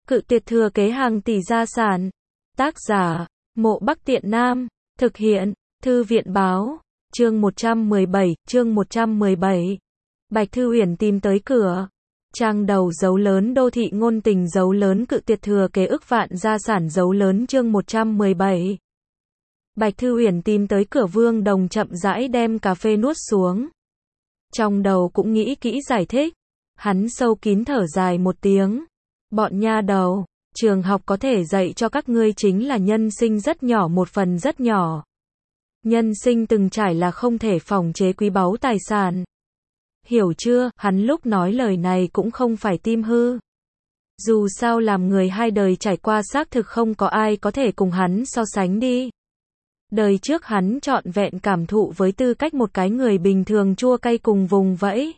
Cự tuyệt thừa kế hàng tỷ gia sản. Tác giả, Mộ Bắc Tiện Nam. Thực hiện, Thư viện báo. Chương 117. Bạch Thư Uyển tìm tới cửa. Trang đầu dấu lớn đô thị ngôn tình dấu lớn cự tuyệt thừa kế ức vạn gia sản dấu lớn chương 117. Bạch Thư Uyển tìm tới cửa Vương Đồng chậm rãi đem cà phê nuốt xuống. Trong đầu cũng nghĩ kỹ giải thích. Hắn sâu kín thở dài một tiếng. Bọn nha đầu, trường học có thể dạy cho các ngươi chính là nhân sinh rất nhỏ một phần rất nhỏ. Nhân sinh từng trải là không thể phòng chế quý báu tài sản. Hiểu chưa, hắn lúc nói lời này cũng không phải tim hư. Dù sao làm người hai đời trải qua xác thực không có ai có thể cùng hắn so sánh đi. Đời trước hắn trọn vẹn cảm thụ với tư cách một cái người bình thường chua cay cùng vùng vẫy.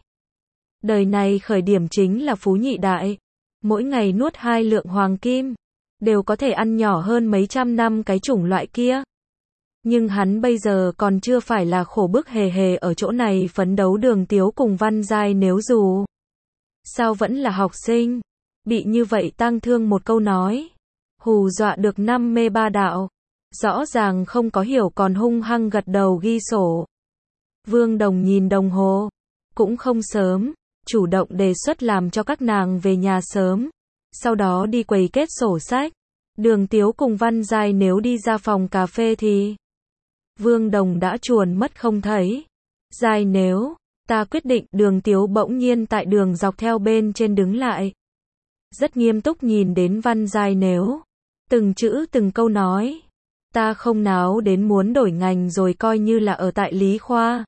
Đời này khởi điểm chính là phú nhị đại. Mỗi ngày nuốt 2 lượng hoàng kim. Đều có thể ăn nhỏ hơn mấy trăm năm cái chủng loại kia. Nhưng hắn bây giờ còn chưa phải là khổ bức hề hề ở chỗ này phấn đấu Đường Tiếu cùng Văn Giai nếu dù. Sao vẫn là học sinh. Bị như vậy tang thương một câu nói. Hù dọa được 5 mê ba đạo. Rõ ràng không có hiểu còn hung hăng gật đầu ghi sổ. Vương Đồng nhìn đồng hồ. Cũng không sớm. Chủ động đề xuất làm cho các nàng về nhà sớm. Sau đó đi quầy kết sổ sách. Đường Tiếu cùng Văn Giai nếu đi ra phòng cà phê thì Vương Đồng đã chuồn mất không thấy. Giai nếu, ta quyết định. Đường Tiếu bỗng nhiên tại đường dọc theo bên trên đứng lại. Rất nghiêm túc nhìn đến Văn Giai nếu. Từng chữ từng câu nói. Ta không náo đến muốn đổi ngành rồi coi như là ở tại Lý Khoa.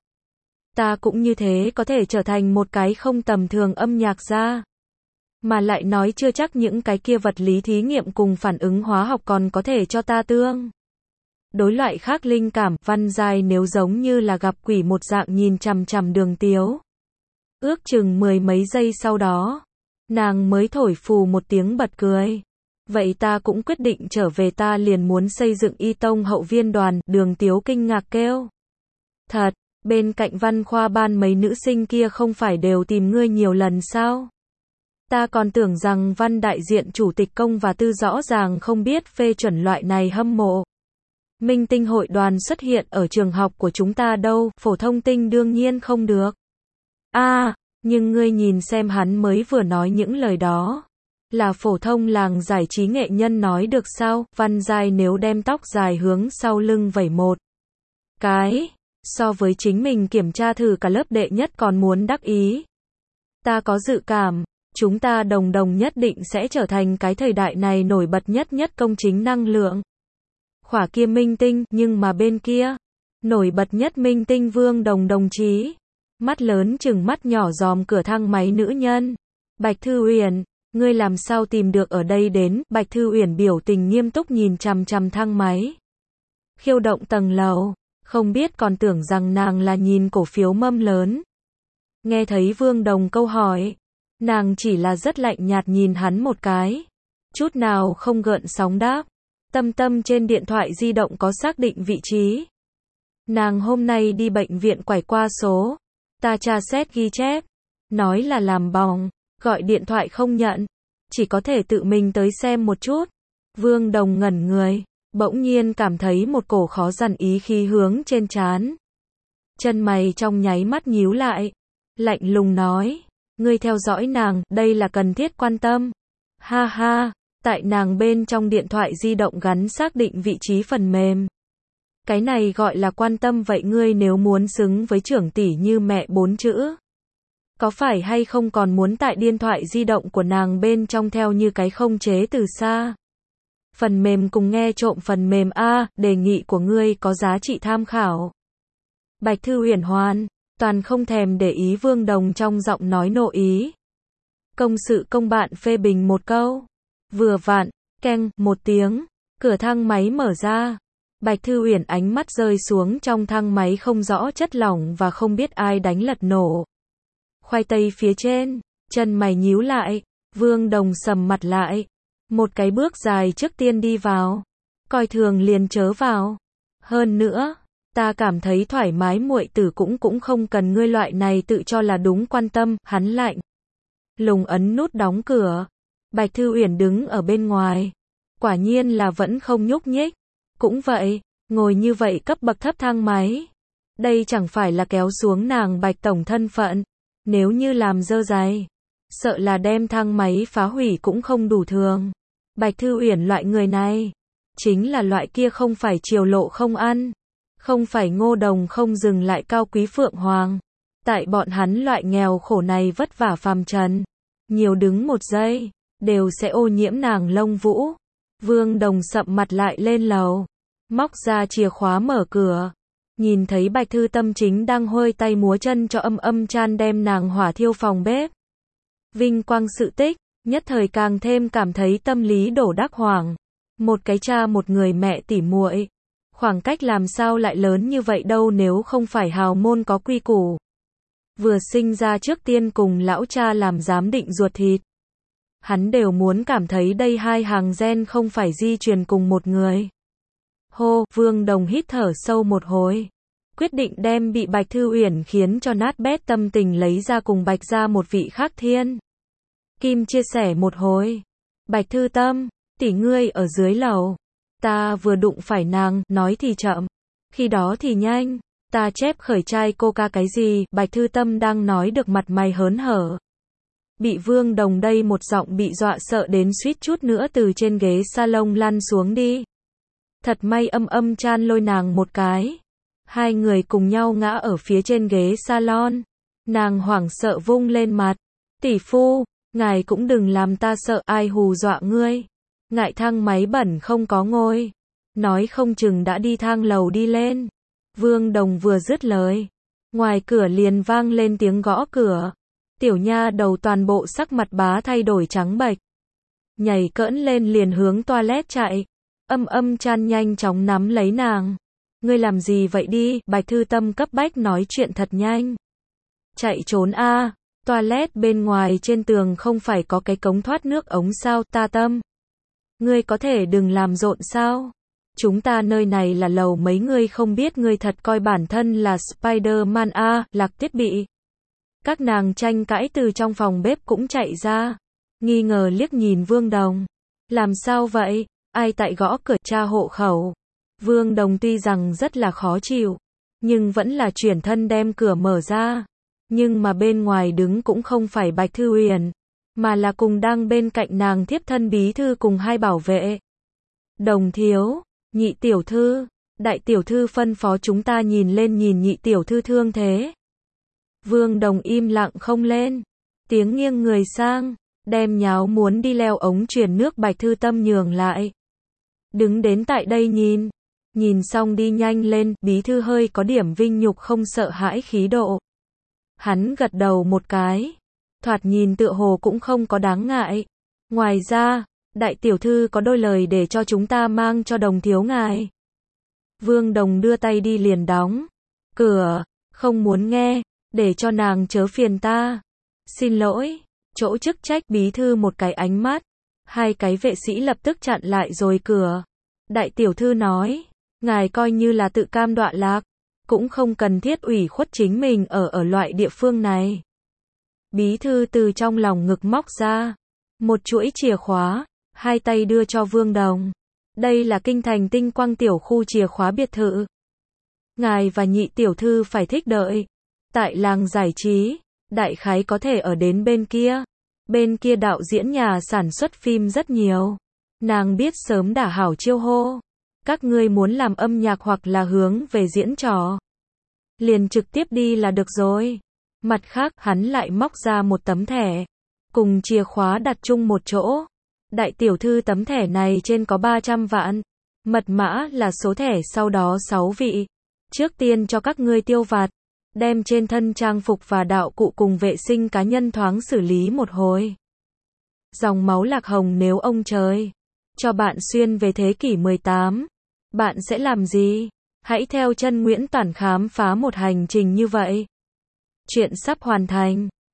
Ta cũng như thế có thể trở thành một cái không tầm thường âm nhạc gia. Mà lại nói chưa chắc những cái kia vật lý thí nghiệm cùng phản ứng hóa học còn có thể cho ta tương đối loại khác linh cảm. Văn Giai nếu giống như là gặp quỷ một dạng nhìn chằm chằm Đường Tiếu. Ước chừng 10 mấy giây sau đó, nàng mới thổi phù một tiếng bật cười. Vậy ta cũng quyết định trở về, ta liền muốn xây dựng y tông hậu viên đoàn. Đường Tiếu kinh ngạc kêu. Thật, bên cạnh văn khoa ban mấy nữ sinh kia không phải đều tìm ngươi nhiều lần sao? Ta còn tưởng rằng Văn đại diện chủ tịch công và tư rõ ràng không biết phê chuẩn loại này hâm mộ. Minh tinh hội đoàn xuất hiện ở trường học của chúng ta đâu, phổ thông tinh đương nhiên không được. Nhưng ngươi nhìn xem hắn mới vừa nói những lời đó. Là phổ thông làng giải trí nghệ nhân nói được sao? Văn Giai nếu đem tóc dài hướng sau lưng vẩy một cái. So với chính mình kiểm tra thử cả lớp đệ nhất còn muốn đắc ý. Ta có dự cảm, chúng ta đồng nhất định sẽ trở thành cái thời đại này nổi bật nhất công chính năng lượng. Khỏa kia minh tinh, nhưng mà bên kia, nổi bật nhất minh tinh Vương đồng chí. Mắt lớn chừng mắt nhỏ dòm cửa thang máy nữ nhân. Bạch Thư Uyển, ngươi làm sao tìm được ở đây đến? Bạch Thư Uyển biểu tình nghiêm túc nhìn chằm chằm thang máy. Khiêu động tầng lầu. Không biết còn tưởng rằng nàng là nhìn cổ phiếu mâm lớn. Nghe thấy Vương Đồng câu hỏi, nàng chỉ là rất lạnh nhạt nhìn hắn một cái. Chút nào không gợn sóng đáp. Tâm trên điện thoại di động có xác định vị trí. Nàng hôm nay đi bệnh viện quải qua số. Ta tra xét ghi chép. Nói là làm bòng, gọi điện thoại không nhận. Chỉ có thể tự mình tới xem một chút. Vương Đồng ngẩn người. Bỗng nhiên cảm thấy một cổ khó dằn ý khí hướng trên trán. Chân mày trong nháy mắt nhíu lại. Lạnh lùng nói. Ngươi theo dõi nàng, đây là cần thiết quan tâm. Ha ha, tại nàng bên trong điện thoại di động gắn xác định vị trí phần mềm. Cái này gọi là quan tâm. Vậy ngươi nếu muốn xứng với trưởng tỷ như mẹ 4 chữ. Có phải hay không còn muốn tại điện thoại di động của nàng bên trong theo như cái không chế từ xa. Phần mềm cùng nghe trộm phần mềm đề nghị của ngươi có giá trị tham khảo. Bạch Thư Uyển hoàn toàn không thèm để ý Vương Đồng trong giọng nói nộ ý. Công sự công bạn phê bình một câu. Vừa vặn, keng, một tiếng, cửa thang máy mở ra. Bạch Thư Uyển ánh mắt rơi xuống trong thang máy không rõ chất lỏng và không biết ai đánh lật nổ. Khoai tây phía trên, chân mày nhíu lại, Vương Đồng sầm mặt lại. Một cái bước dài trước tiên đi vào. Coi thường liền chớ vào. Hơn nữa, ta cảm thấy thoải mái, muội tử cũng không cần ngươi loại này tự cho là đúng quan tâm. Hắn lạnh lùng ấn nút đóng cửa. Bạch Thư Uyển đứng ở bên ngoài. Quả nhiên là vẫn không nhúc nhích. Cũng vậy, ngồi như vậy cấp bậc thấp thang máy. Đây chẳng phải là kéo xuống nàng Bạch tổng thân phận. Nếu như làm dơ giày, sợ là đem thang máy phá hủy cũng không đủ thường. Bạch Thư Uyển loại người này, chính là loại kia không phải chiều lộ không ăn, không phải ngô đồng không dừng lại cao quý phượng hoàng. Tại bọn hắn loại nghèo khổ này vất vả phàm trần, nhiều đứng một giây, đều sẽ ô nhiễm nàng lông vũ. Vương Đồng sậm mặt lại lên lầu, móc ra chìa khóa mở cửa. Nhìn thấy Bạch Thư Tâm chính đang huôi tay múa chân cho Âm Chan đem nàng hỏa thiêu phòng bếp. Vinh quang sự tích, nhất thời càng thêm cảm thấy tâm lý đổ đắc hoàng. Một cái cha một người mẹ tỉ muội, khoảng cách làm sao lại lớn như vậy đâu nếu không phải hào môn có quy củ. Vừa sinh ra trước tiên cùng lão cha làm giám định ruột thịt. Hắn đều muốn cảm thấy đây hai hàng gen không phải di truyền cùng một người. Hô, Vương Đồng hít thở sâu một hồi. Quyết định đem bị Bạch Thư Uyển khiến cho nát bét tâm tình lấy ra cùng Bạch ra một vị khác thiên. Kim chia sẻ một hồi. Bạch Thư Tâm, tỷ ngươi ở dưới lầu. Ta vừa đụng phải nàng, nói thì chậm. Khi đó thì nhanh. Ta chép khởi chai coca cái gì, Bạch Thư Tâm đang nói được mặt mày hớn hở. Bị Vương Đồng đây một giọng bị dọa sợ đến suýt chút nữa từ trên ghế salon lăn xuống đi. Thật may Âm Chan lôi nàng một cái. Hai người cùng nhau ngã ở phía trên ghế salon. Nàng hoảng sợ vung lên mặt. Tỷ phu, ngài cũng đừng làm ta sợ, ai hù dọa ngươi. Ngại thang máy bẩn không có ngôi. Nói không chừng đã đi thang lầu đi lên. Vương Đồng vừa dứt lời, ngoài cửa liền vang lên tiếng gõ cửa. Tiểu nha đầu toàn bộ sắc mặt bá thay đổi trắng bệch. Nhảy cỡn lên liền hướng toilet chạy. Âm Chan nhanh chóng nắm lấy nàng. Ngươi làm gì vậy đi, Bạch Thư Tâm cấp bách nói chuyện thật nhanh. Chạy trốn a, toilet bên ngoài trên tường không phải có cái cống thoát nước ống sao, Ta Tâm. Ngươi có thể đừng làm rộn sao? Chúng ta nơi này là lầu mấy ngươi không biết ngươi thật coi bản thân là Spider-Man a, lạc thiết bị. Các nàng tranh cãi từ trong phòng bếp cũng chạy ra. Nghi ngờ liếc nhìn Vương Đồng. Làm sao vậy? Ai tại gõ cửa, tra hộ khẩu. Vương Đồng tuy rằng rất là khó chịu, nhưng vẫn là chuyển thân đem cửa mở ra. Nhưng mà bên ngoài đứng cũng không phải Bạch Thư Uyển, mà là cùng đang bên cạnh nàng thiếp thân bí thư cùng hai bảo vệ. Đồng thiếu, nhị tiểu thư, đại tiểu thư phân phó chúng ta nhìn lên nhìn nhị tiểu thư thương thế. Vương Đồng im lặng không lên, tiếng nghiêng người sang, đem nháo muốn đi leo ống truyền nước Bạch Thư Tâm nhường lại. Đứng đến tại đây nhìn xong đi nhanh lên, bí thư hơi có điểm vinh nhục không sợ hãi khí độ. Hắn gật đầu một cái, thoạt nhìn tựa hồ cũng không có đáng ngại. Ngoài ra, đại tiểu thư có đôi lời để cho chúng ta mang cho đồng thiếu ngài. Vương Đồng đưa tay đi liền đóng cửa, không muốn nghe, để cho nàng chớ phiền ta. Xin lỗi, chỗ chức trách bí thư một cái ánh mắt, hai cái vệ sĩ lập tức chặn lại rồi cửa. Đại tiểu thư nói, ngài coi như là tự cam đoạ lạc, cũng không cần thiết ủy khuất chính mình ở loại địa phương này. Bí thư từ trong lòng ngực móc ra một chuỗi chìa khóa, hai tay đưa cho Vương Đồng. Đây là kinh thành Tinh Quang tiểu khu chìa khóa biệt thự. Ngài và nhị tiểu thư phải thích đợi. Tại làng giải trí, đại khái có thể ở đến bên kia. Bên kia đạo diễn nhà sản xuất phim rất nhiều. Nàng biết sớm đã hảo chiêu hô. Các ngươi muốn làm âm nhạc hoặc là hướng về diễn trò, liền trực tiếp đi là được rồi. Mặt khác, hắn lại móc ra một tấm thẻ, cùng chìa khóa đặt chung một chỗ. Đại tiểu thư tấm thẻ này trên có 300 vạn. Mật mã là số thẻ sau đó 6 vị. Trước tiên cho các ngươi tiêu vặt. Đem trên thân trang phục và đạo cụ cùng vệ sinh cá nhân thoáng xử lý một hồi. Dòng máu lạc hồng nếu ông trời cho bạn xuyên về thế kỷ 18, bạn sẽ làm gì? Hãy theo chân Nguyễn Toản khám phá một hành trình như vậy. Chuyện sắp hoàn thành.